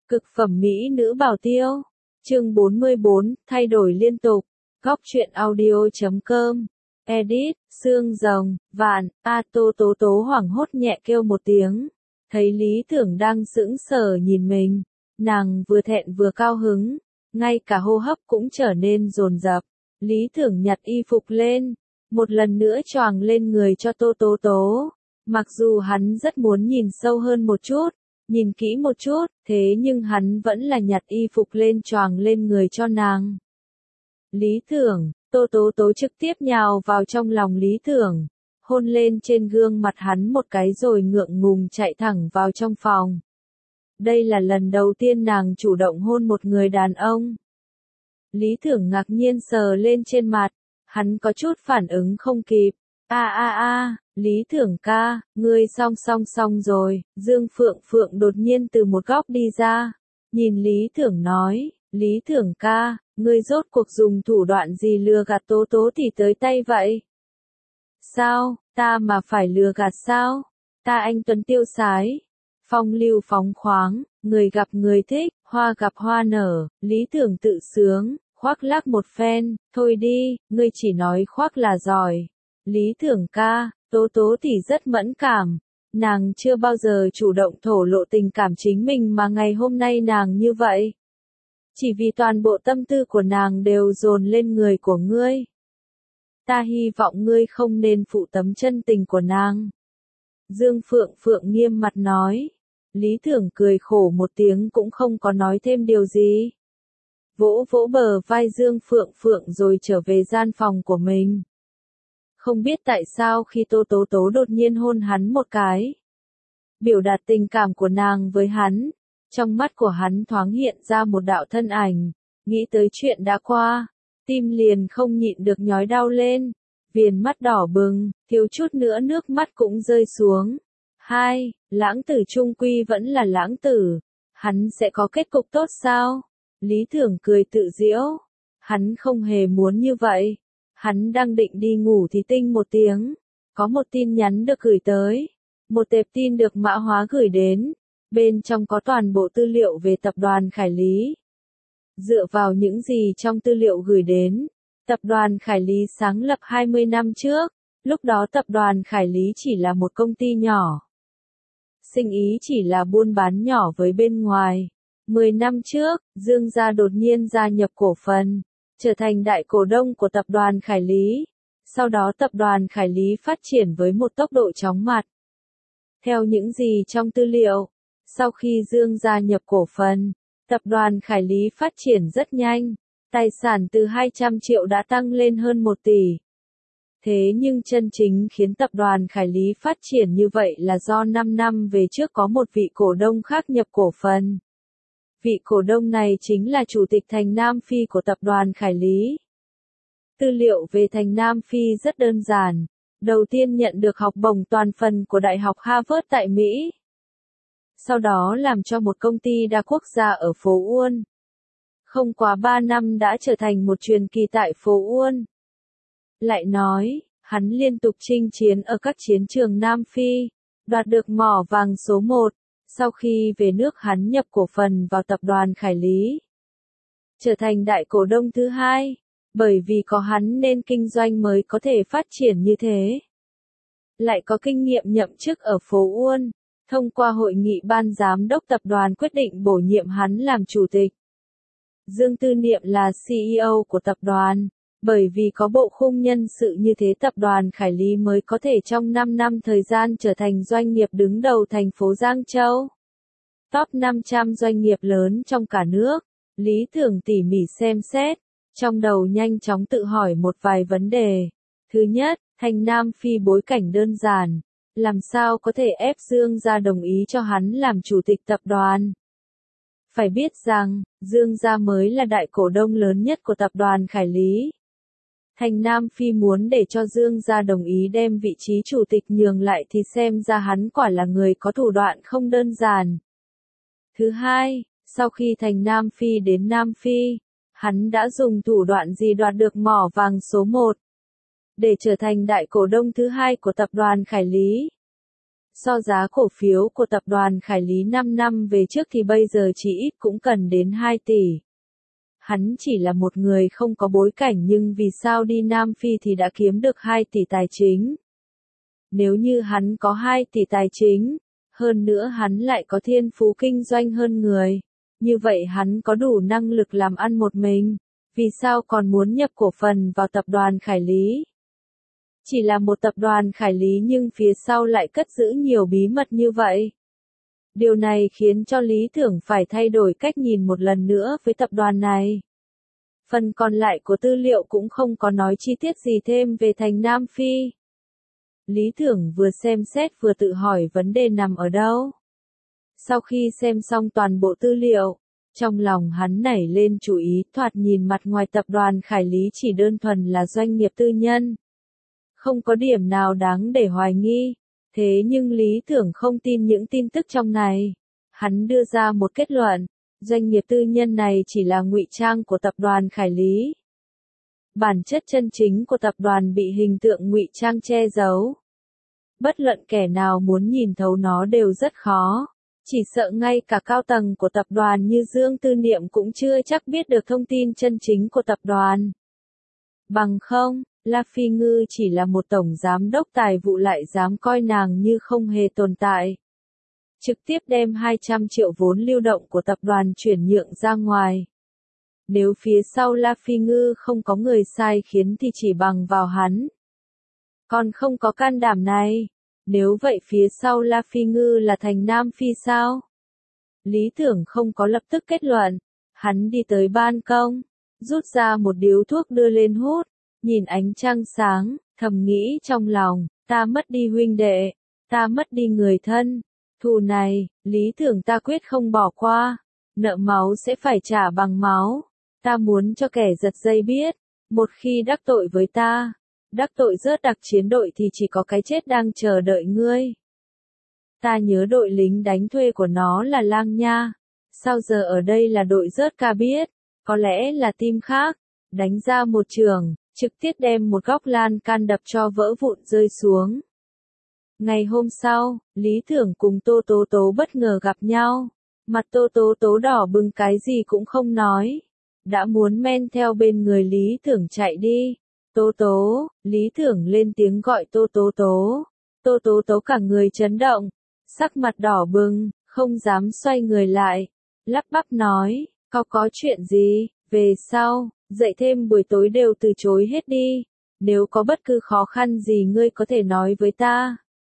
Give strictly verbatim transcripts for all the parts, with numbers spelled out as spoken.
Cực phẩm mỹ nữ bảo tiêu. Chương bốn mươi bốn, thay đổi liên tục. Góc truyện audio.com. Edit, xương rồng, vạn, a tô tố tố hoảng hốt nhẹ kêu một tiếng. Thấy Lý Tưởng đang sững sờ nhìn mình. Nàng vừa thẹn vừa cao hứng. Ngay cả hô hấp cũng trở nên dồn dập. Lý Tưởng nhặt y phục lên. Một lần nữa choàng lên người cho tô tố tố. Mặc dù hắn rất muốn nhìn sâu hơn một chút. Nhìn kỹ một chút, thế nhưng hắn vẫn là nhặt y phục lên choàng lên người cho nàng. Lý Tưởng, tô tố tố trực tiếp nhào vào trong lòng Lý Tưởng, hôn lên trên gương mặt hắn một cái rồi ngượng ngùng chạy thẳng vào trong phòng. Đây là lần đầu tiên nàng chủ động hôn một người đàn ông. Lý Tưởng ngạc nhiên sờ lên trên mặt, hắn có chút phản ứng không kịp. A a a, Lý Tưởng ca, ngươi song song song rồi, Dương Phượng Phượng đột nhiên từ một góc đi ra, nhìn Lý Tưởng nói, Lý Tưởng ca, ngươi rốt cuộc dùng thủ đoạn gì lừa gạt tố tố thì tới tay vậy? Sao, ta mà phải lừa gạt sao? Ta anh tuấn tiêu sái, phong lưu phóng khoáng, người gặp người thích, hoa gặp hoa nở, Lý Tưởng tự sướng, khoác lác một phen, thôi đi, ngươi chỉ nói khoác là giỏi. Lý Tưởng ca, tố tố thì rất mẫn cảm, nàng chưa bao giờ chủ động thổ lộ tình cảm chính mình mà ngày hôm nay nàng như vậy. Chỉ vì toàn bộ tâm tư của nàng đều dồn lên người của ngươi. Ta hy vọng ngươi không nên phụ tấm chân tình của nàng. Dương Phượng Phượng nghiêm mặt nói. Lý Tưởng cười khổ một tiếng cũng không có nói thêm điều gì. Vỗ vỗ bờ vai Dương Phượng Phượng rồi trở về gian phòng của mình. Không biết tại sao khi Tô Tố Tố đột nhiên hôn hắn một cái. Biểu đạt tình cảm của nàng với hắn. Trong mắt của hắn thoáng hiện ra một đạo thân ảnh. Nghĩ tới chuyện đã qua. Tim liền không nhịn được nhói đau lên. Viền mắt đỏ bừng, thiếu chút nữa nước mắt cũng rơi xuống. Hai, lãng tử trung quy vẫn là lãng tử. Hắn sẽ có kết cục tốt sao? Lý Tưởng cười tự giễu. Hắn không hề muốn như vậy. Hắn đang định đi ngủ thì tinh một tiếng. Có một tin nhắn được gửi tới. Một tệp tin được mã hóa gửi đến. Bên trong có toàn bộ tư liệu về tập đoàn Khải Lý. Dựa vào những gì trong tư liệu gửi đến, tập đoàn Khải Lý sáng lập hai mươi năm trước. Lúc đó tập đoàn Khải Lý chỉ là một công ty nhỏ. Sinh ý chỉ là buôn bán nhỏ với bên ngoài. mười năm trước, Dương gia đột nhiên gia nhập cổ phần, trở thành đại cổ đông của tập đoàn Khải Lý. Sau đó tập đoàn Khải Lý phát triển với một tốc độ chóng mặt. Theo những gì trong tư liệu, sau khi Dương gia nhập cổ phần, tập đoàn Khải Lý phát triển rất nhanh, tài sản từ hai trăm triệu đã tăng lên hơn một tỷ. Thế nhưng chân chính khiến tập đoàn Khải Lý phát triển như vậy là do năm năm về trước có một vị cổ đông khác nhập cổ phần. Vị cổ đông này chính là chủ tịch Thành Nam Phi của tập đoàn Khải Lý. Tư liệu về Thành Nam Phi rất đơn giản. Đầu tiên nhận được học bổng toàn phần của Đại học Harvard tại Mỹ. Sau đó làm cho một công ty đa quốc gia ở phố Uôn. Không quá ba năm đã trở thành một truyền kỳ tại phố Uôn. Lại nói, hắn liên tục chinh chiến ở các chiến trường Nam Phi, đoạt được mỏ vàng số một. Sau khi về nước hắn nhập cổ phần vào tập đoàn Khải Lý. Trở thành đại cổ đông thứ hai. Bởi vì có hắn nên kinh doanh mới có thể phát triển như thế. Lại có kinh nghiệm nhậm chức ở phố Uôn. Thông qua hội nghị ban giám đốc tập đoàn quyết định bổ nhiệm hắn làm chủ tịch. Dương Tư Niệm là xê e ô của tập đoàn. Bởi vì có bộ khung nhân sự như thế tập đoàn Khải Lý mới có thể trong năm năm thời gian trở thành doanh nghiệp đứng đầu thành phố Giang Châu. Top năm trăm doanh nghiệp lớn trong cả nước. Lý Tưởng tỉ mỉ xem xét. Trong đầu nhanh chóng tự hỏi một vài vấn đề. Thứ nhất, Thành Nam Phi bối cảnh đơn giản. Làm sao có thể ép Dương gia đồng ý cho hắn làm chủ tịch tập đoàn? Phải biết rằng, Dương gia mới là đại cổ đông lớn nhất của tập đoàn Khải Lý. Thành Nam Phi muốn để cho Dương gia đồng ý đem vị trí chủ tịch nhường lại thì xem ra hắn quả là người có thủ đoạn không đơn giản. Thứ hai, sau khi Thành Nam Phi đến Nam Phi, hắn đã dùng thủ đoạn gì đoạt được mỏ vàng số một để trở thành đại cổ đông thứ hai của tập đoàn Khải Lý. So giá cổ phiếu của tập đoàn Khải Lý năm năm về trước thì bây giờ chỉ ít cũng cần đến hai tỷ. Hắn chỉ là một người không có bối cảnh nhưng vì sao đi Nam Phi thì đã kiếm được hai tỷ tài chính. Nếu như hắn có hai tỷ tài chính, hơn nữa hắn lại có thiên phú kinh doanh hơn người, như vậy hắn có đủ năng lực làm ăn một mình, vì sao còn muốn nhập cổ phần vào tập đoàn Khải Lý? Chỉ là một tập đoàn Khải Lý nhưng phía sau lại cất giữ nhiều bí mật như vậy. Điều này khiến cho Lý Thưởng phải thay đổi cách nhìn một lần nữa với tập đoàn này. Phần còn lại của tư liệu cũng không có nói chi tiết gì thêm về thành Nam Phi. Lý Thưởng vừa xem xét vừa tự hỏi vấn đề nằm ở đâu. Sau khi xem xong toàn bộ tư liệu, trong lòng hắn nảy lên chủ ý, thoạt nhìn mặt ngoài tập đoàn Khải Lý chỉ đơn thuần là doanh nghiệp tư nhân. Không có điểm nào đáng để hoài nghi, thế nhưng Lý Thưởng không tin những tin tức trong này. Hắn đưa ra một kết luận, doanh nghiệp tư nhân này chỉ là ngụy trang của tập đoàn Khải Lý. Bản chất chân chính của tập đoàn bị hình tượng ngụy trang che giấu. Bất luận kẻ nào muốn nhìn thấu nó đều rất khó. Chỉ sợ ngay cả cao tầng của tập đoàn như Dương Tư Niệm cũng chưa chắc biết được thông tin chân chính của tập đoàn. Bằng không, La Phi Ngư chỉ là một tổng giám đốc tài vụ lại dám coi nàng như không hề tồn tại. Trực tiếp đem hai trăm triệu vốn lưu động của tập đoàn chuyển nhượng ra ngoài. Nếu phía sau La Phi Ngư không có người sai khiến thì chỉ bằng vào hắn. Còn không có can đảm này. Nếu vậy phía sau La Phi Ngư là thành Nam Phi sao? Lý Thưởng không có lập tức kết luận. Hắn đi tới ban công, rút ra một điếu thuốc đưa lên hút, nhìn ánh trăng sáng, thầm nghĩ trong lòng, ta mất đi huynh đệ, ta mất đi người thân. Thù này, Lý Thưởng ta quyết không bỏ qua. Nợ máu sẽ phải trả bằng máu. Ta muốn cho kẻ giật dây biết, một khi đắc tội với ta, đắc tội rớt đặc chiến đội thì chỉ có cái chết đang chờ đợi ngươi. Ta nhớ đội lính đánh thuê của nó là Lang Nha. Sao giờ ở đây là đội rớt ca biết? Có lẽ là team khác. Đánh ra một trường, trực tiếp đem một góc lan can đập cho vỡ vụn rơi xuống. Ngày hôm sau, Lý Thưởng cùng Tô Tố Tố bất ngờ gặp nhau. Mặt Tô Tố Tố đỏ bừng cái gì cũng không nói. Đã muốn men theo bên người Lý Thưởng chạy đi. Tố Tố, Lý Thưởng lên tiếng gọi Tô Tố Tố. Tô Tố Tố cả người chấn động, sắc mặt đỏ bừng, không dám xoay người lại. Lắp bắp nói, có có chuyện gì, về sau, dậy thêm buổi tối đều từ chối hết đi. Nếu có bất cứ khó khăn gì ngươi có thể nói với ta.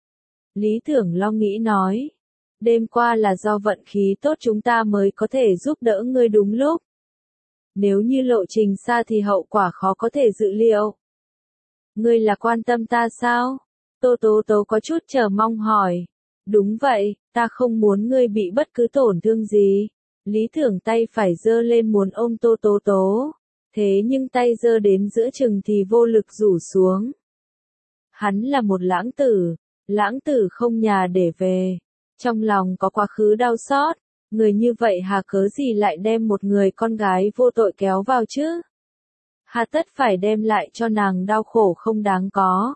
Lý Thưởng lo nghĩ nói, đêm qua là do vận khí tốt chúng ta mới có thể giúp đỡ ngươi đúng lúc. Nếu như lộ trình xa thì hậu quả khó có thể dự liệu. Ngươi là quan tâm ta sao? Tô Tố Tố có chút chờ mong hỏi. Đúng vậy, ta không muốn ngươi bị bất cứ tổn thương gì. Lý Thưởng tay phải giơ lên muốn ôm Tô Tố Tố. Thế nhưng tay giơ đến giữa chừng thì vô lực rủ xuống. Hắn là một lãng tử, lãng tử không nhà để về. Trong lòng có quá khứ đau xót. Người như vậy hà cớ gì lại đem một người con gái vô tội kéo vào chứ? Hà tất phải đem lại cho nàng đau khổ không đáng có.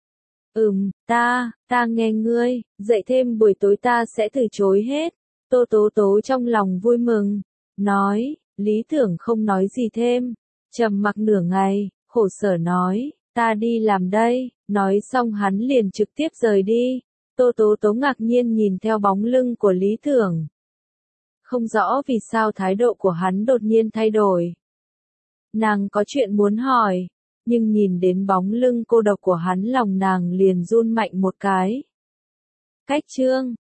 Ừm, ta, ta nghe ngươi, dậy thêm buổi tối ta sẽ từ chối hết. Tô Tố Tố trong lòng vui mừng, nói, Lý Thưởng không nói gì thêm, trầm mặc nửa ngày, khổ sở nói, ta đi làm đây, nói xong hắn liền trực tiếp rời đi. Tô Tố Tố ngạc nhiên nhìn theo bóng lưng của Lý Thưởng. Không rõ vì sao thái độ của hắn đột nhiên thay đổi. Nàng có chuyện muốn hỏi, nhưng nhìn đến bóng lưng cô độc của hắn lòng nàng liền run mạnh một cái. Cách chương